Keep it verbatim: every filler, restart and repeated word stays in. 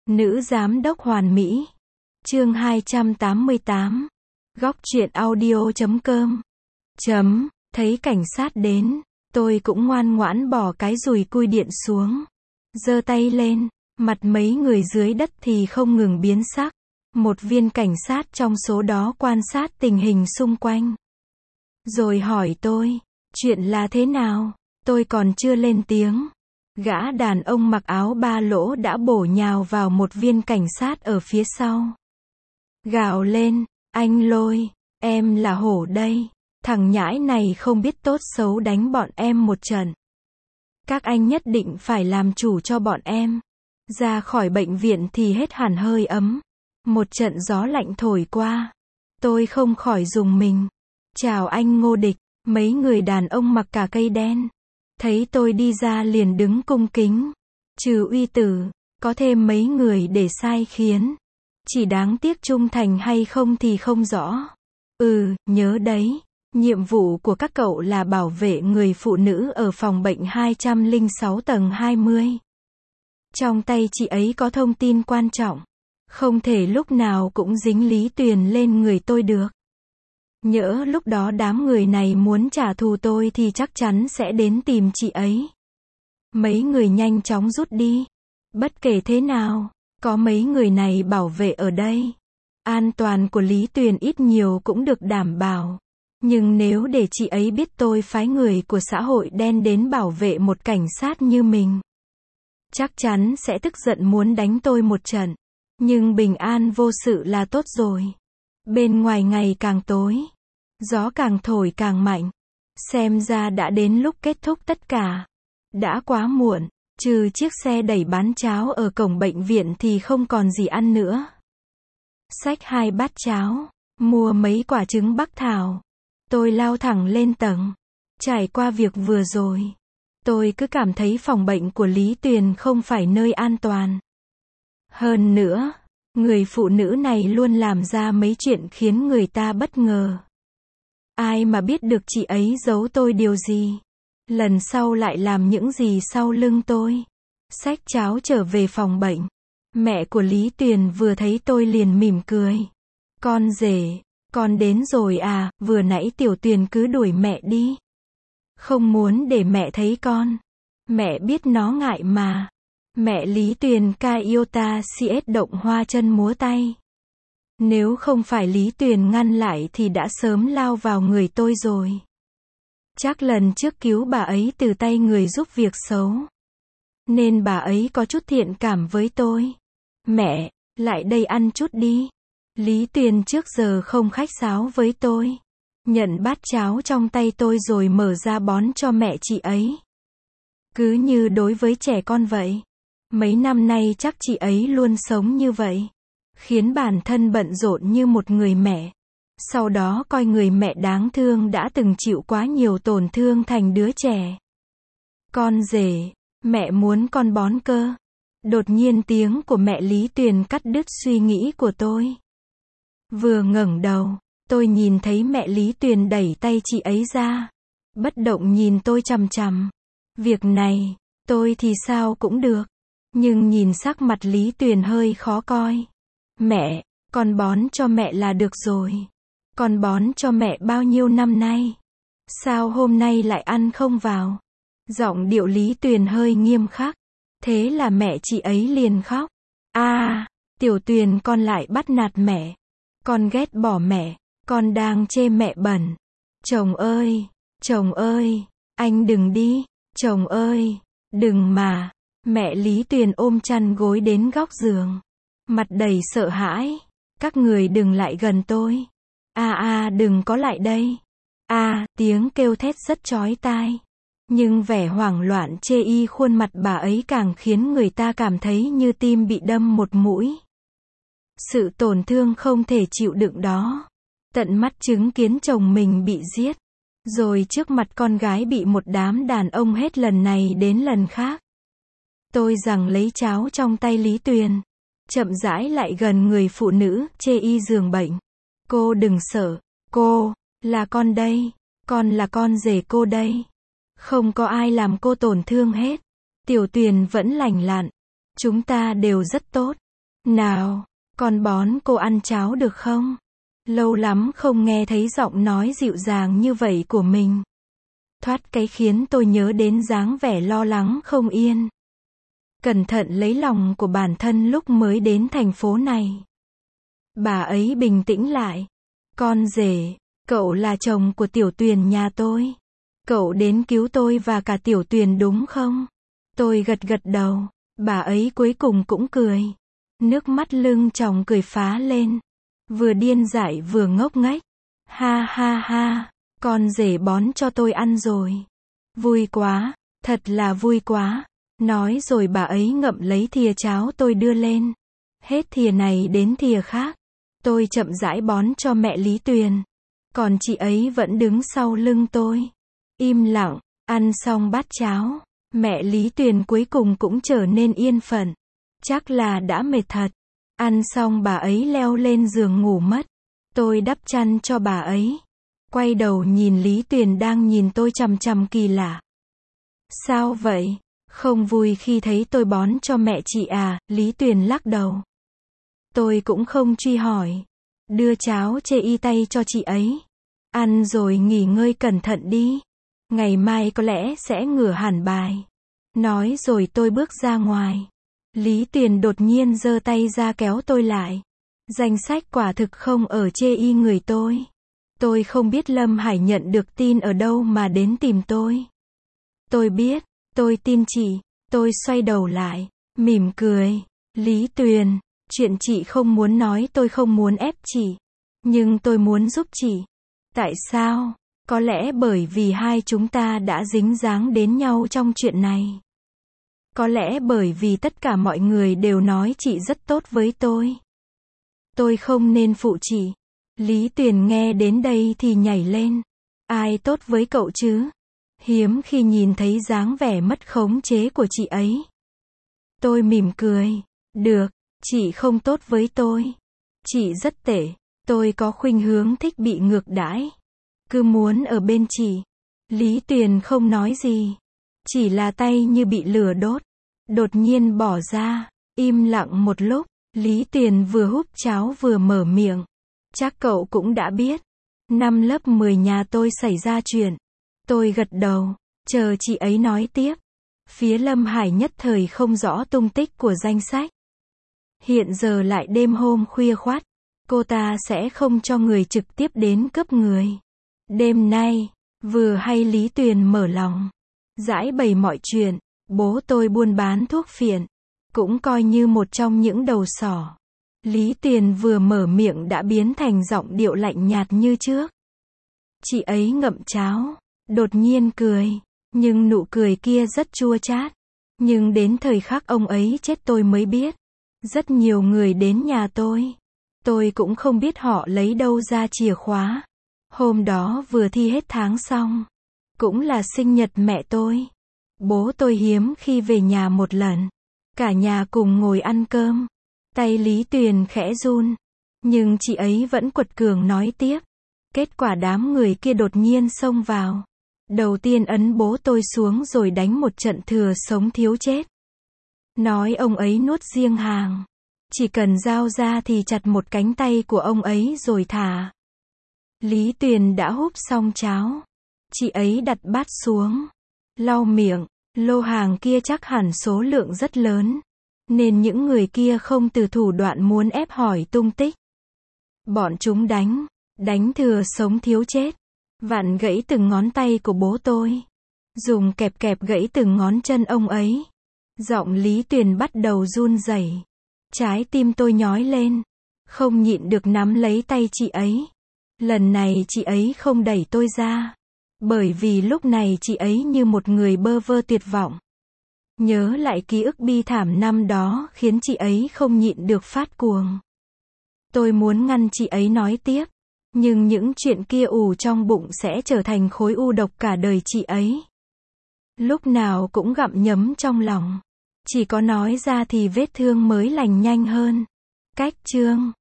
Nữ giám đốc hoàn mỹ. Chương hai trăm tám mươi tám. Góc truyện audio chấm com. Chấm, thấy cảnh sát đến, tôi cũng ngoan ngoãn bỏ cái dùi cui điện xuống. Giơ tay lên, mặt mấy người dưới đất thì không ngừng biến sắc. Một viên cảnh sát trong số đó quan sát tình hình xung quanh. Rồi hỏi tôi, chuyện là thế nào? Tôi còn chưa lên tiếng. Gã đàn ông mặc áo ba lỗ đã bổ nhào vào một viên cảnh sát ở phía sau. Gào lên, anh Lôi, em là hổ đây. Thằng nhãi này không biết tốt xấu đánh bọn em một trận. Các anh nhất định phải làm chủ cho bọn em. Ra khỏi bệnh viện thì hết hẳn hơi ấm. Một trận gió lạnh thổi qua. Tôi không khỏi rùng mình. Chào anh Ngô Địch. Mấy người đàn ông mặc cả cây đen. Thấy tôi đi ra liền đứng cung kính. Trừ uy tử, có thêm mấy người để sai khiến. Chỉ đáng tiếc trung thành hay không thì không rõ. Ừ, nhớ đấy. Nhiệm vụ của các cậu là bảo vệ người phụ nữ ở phòng bệnh hai trăm lẻ sáu tầng hai mươi. Trong tay chị ấy có thông tin quan trọng. Không thể lúc nào cũng dính Lý Tuyền lên người tôi được. Nhỡ lúc đó đám người này muốn trả thù tôi thì chắc chắn sẽ đến tìm chị ấy. Mấy người nhanh chóng rút đi. Bất kể thế nào, có mấy người này bảo vệ ở đây. An toàn của Lý Tuyền ít nhiều cũng được đảm bảo. Nhưng nếu để chị ấy biết tôi phái người của xã hội đen đến bảo vệ một cảnh sát như mình, chắc chắn sẽ tức giận muốn đánh tôi một trận. Nhưng bình an vô sự là tốt rồi. Bên ngoài ngày càng tối. Gió càng thổi càng mạnh. Xem ra đã đến lúc kết thúc tất cả. Đã quá muộn. Trừ chiếc xe đẩy bán cháo ở cổng bệnh viện thì không còn gì ăn nữa. Xách hai bát cháo. Mua mấy quả trứng bắc thảo. Tôi lao thẳng lên tầng. Trải qua việc vừa rồi, tôi cứ cảm thấy phòng bệnh của Lý Tuyền không phải nơi an toàn. Hơn nữa, người phụ nữ này luôn làm ra mấy chuyện khiến người ta bất ngờ. Ai mà biết được chị ấy giấu tôi điều gì. Lần sau lại làm những gì sau lưng tôi. Xách cháo trở về phòng bệnh. Mẹ của Lý Tuyền vừa thấy tôi liền mỉm cười. Con rể, con đến rồi à, vừa nãy Tiểu Tuyền cứ đuổi mẹ đi. Không muốn để mẹ thấy con. Mẹ biết nó ngại mà. Mẹ Lý Tuyền ca yêu ta xê ét động hoa chân múa tay. Nếu không phải Lý Tuyền ngăn lại thì đã sớm lao vào người tôi rồi. Chắc lần trước cứu bà ấy từ tay người giúp việc xấu. Nên bà ấy có chút thiện cảm với tôi. Mẹ, lại đây ăn chút đi. Lý Tuyền trước giờ không khách sáo với tôi. Nhận bát cháo trong tay tôi rồi mở ra bón cho mẹ chị ấy. Cứ như đối với trẻ con vậy. Mấy năm nay chắc chị ấy luôn sống như vậy. Khiến bản thân bận rộn như một người mẹ. Sau đó coi người mẹ đáng thương đã từng chịu quá nhiều tổn thương thành đứa trẻ. Con rể, mẹ muốn con bón cơ. Đột nhiên tiếng của mẹ Lý Tuyền cắt đứt suy nghĩ của tôi. Vừa ngẩng đầu, tôi nhìn thấy mẹ Lý Tuyền đẩy tay chị ấy ra. Bất động nhìn tôi chằm chằm. Việc này, tôi thì sao cũng được. Nhưng nhìn sắc mặt Lý Tuyền hơi khó coi. Mẹ, con bón cho mẹ là được rồi. Con bón cho mẹ bao nhiêu năm nay? Sao hôm nay lại ăn không vào? Giọng điệu Lý Tuyền hơi nghiêm khắc. Thế là mẹ chị ấy liền khóc. À, Tiểu Tuyền con lại bắt nạt mẹ. Con ghét bỏ mẹ. Con đang chê mẹ bẩn. Chồng ơi, chồng ơi, anh đừng đi. Chồng ơi, đừng mà. Mẹ Lý Tuyền ôm chăn gối đến góc giường. Mặt đầy sợ hãi. Các người đừng lại gần tôi. À à đừng có lại đây. À, tiếng kêu thét rất chói tai. Nhưng vẻ hoảng loạn chê y khuôn mặt bà ấy càng khiến người ta cảm thấy như tim bị đâm một mũi. Sự tổn thương không thể chịu đựng đó. Tận mắt chứng kiến chồng mình bị giết. Rồi trước mặt con gái bị một đám đàn ông hết lần này đến lần khác. Tôi giằng lấy cháo trong tay Lý Tuyền. Chậm rãi lại gần người phụ nữ, chê y giường bệnh. Cô đừng sợ. Cô, là con đây. Con là con rể cô đây. Không có ai làm cô tổn thương hết. Tiểu Tuyền vẫn lành lặn. Chúng ta đều rất tốt. Nào, con bón cô ăn cháo được không? Lâu lắm không nghe thấy giọng nói dịu dàng như vậy của mình. Thoát cái khiến tôi nhớ đến dáng vẻ lo lắng không yên. Cẩn thận lấy lòng của bản thân lúc mới đến thành phố này. Bà ấy bình tĩnh lại. Con rể, cậu là chồng của Tiểu Tuyền nhà tôi. Cậu đến cứu tôi và cả Tiểu Tuyền đúng không? Tôi gật gật đầu. Bà ấy cuối cùng cũng cười. Nước mắt lưng tròng cười phá lên. Vừa điên dại vừa ngốc nghếch. Ha ha ha, con rể bón cho tôi ăn rồi. Vui quá, thật là vui quá. Nói rồi bà ấy ngậm lấy thìa cháo tôi đưa lên. Hết thìa này đến thìa khác. Tôi chậm rãi bón cho mẹ Lý Tuyền. Còn chị ấy vẫn đứng sau lưng tôi. Im lặng, ăn xong bát cháo. Mẹ Lý Tuyền cuối cùng cũng trở nên yên phận. Chắc là đã mệt thật. Ăn xong bà ấy leo lên giường ngủ mất. Tôi đắp chăn cho bà ấy. Quay đầu nhìn Lý Tuyền đang nhìn tôi chằm chằm kỳ lạ. Sao vậy? Không vui khi thấy tôi bón cho mẹ chị à? Lý Tuyền lắc đầu. Tôi cũng không truy hỏi. Đưa cháo chê y tay cho chị ấy. Ăn rồi nghỉ ngơi cẩn thận đi. Ngày mai có lẽ sẽ ngửa hẳn bài. Nói rồi tôi bước ra ngoài. Lý Tuyền đột nhiên giơ tay ra kéo tôi lại. Danh sách quả thực không ở chê y người tôi. Tôi không biết Lâm Hải nhận được tin ở đâu mà đến tìm tôi. Tôi biết, tôi tin chị. Tôi xoay đầu lại, mỉm cười. Lý Tuyền, chuyện chị không muốn nói tôi không muốn ép chị. Nhưng tôi muốn giúp chị. Tại sao? Có lẽ bởi vì hai chúng ta đã dính dáng đến nhau trong chuyện này. Có lẽ bởi vì tất cả mọi người đều nói chị rất tốt với tôi. Tôi không nên phụ chị. Lý Tuyền nghe đến đây thì nhảy lên. Ai tốt với cậu chứ? Hiếm khi nhìn thấy dáng vẻ mất khống chế của chị ấy. Tôi mỉm cười. Được, chị không tốt với tôi. Chị rất tệ. Tôi có khuynh hướng thích bị ngược đãi. Cứ muốn ở bên chị. Lý Tuyền không nói gì. Chỉ là tay như bị lửa đốt. Đột nhiên bỏ ra. Im lặng một lúc. Lý Tuyền vừa húp cháo vừa mở miệng. Chắc cậu cũng đã biết. Năm lớp mười nhà tôi xảy ra chuyện. Tôi gật đầu. Chờ chị ấy nói tiếp. Phía Lâm Hải nhất thời không rõ tung tích của danh sách. Hiện giờ lại đêm hôm khuya khoắt. Cô ta sẽ không cho người trực tiếp đến cướp người. Đêm nay, vừa hay Lý Tuyền mở lòng. Giải bày mọi chuyện. Bố tôi buôn bán thuốc phiện. Cũng coi như một trong những đầu sỏ. Lý Tuyền vừa mở miệng đã biến thành giọng điệu lạnh nhạt như trước. Chị ấy ngậm cháo. Đột nhiên cười. Nhưng nụ cười kia rất chua chát. Nhưng đến thời khắc ông ấy chết tôi mới biết. Rất nhiều người đến nhà tôi. Tôi cũng không biết họ lấy đâu ra chìa khóa. Hôm đó vừa thi hết tháng xong. Cũng là sinh nhật mẹ tôi. Bố tôi hiếm khi về nhà một lần. Cả nhà cùng ngồi ăn cơm. Tay Lý Tuyền khẽ run. Nhưng chị ấy vẫn quật cường nói tiếp. Kết quả đám người kia đột nhiên xông vào. Đầu tiên ấn bố tôi xuống rồi đánh một trận thừa sống thiếu chết. Nói ông ấy nuốt riêng hàng. Chỉ cần giao ra thì chặt một cánh tay của ông ấy rồi thả. Lý Tuyền đã húp xong cháo. Chị ấy đặt bát xuống. Lau miệng. Lô hàng kia chắc hẳn số lượng rất lớn. Nên những người kia không từ thủ đoạn muốn ép hỏi tung tích. Bọn chúng đánh. Đánh thừa sống thiếu chết. Vặn gãy từng ngón tay của bố tôi. Dùng kẹp kẹp gãy từng ngón chân ông ấy. Giọng Lý Tuyền bắt đầu run rẩy. Trái tim tôi nhói lên. Không nhịn được nắm lấy tay chị ấy. Lần này chị ấy không đẩy tôi ra. Bởi vì lúc này chị ấy như một người bơ vơ tuyệt vọng. Nhớ lại ký ức bi thảm năm đó khiến chị ấy không nhịn được phát cuồng. Tôi muốn ngăn chị ấy nói tiếp. Nhưng những chuyện kia ù trong bụng sẽ trở thành khối u độc cả đời chị ấy. Lúc nào cũng gặm nhấm trong lòng. Chỉ có nói ra thì vết thương mới lành nhanh hơn. Cách chương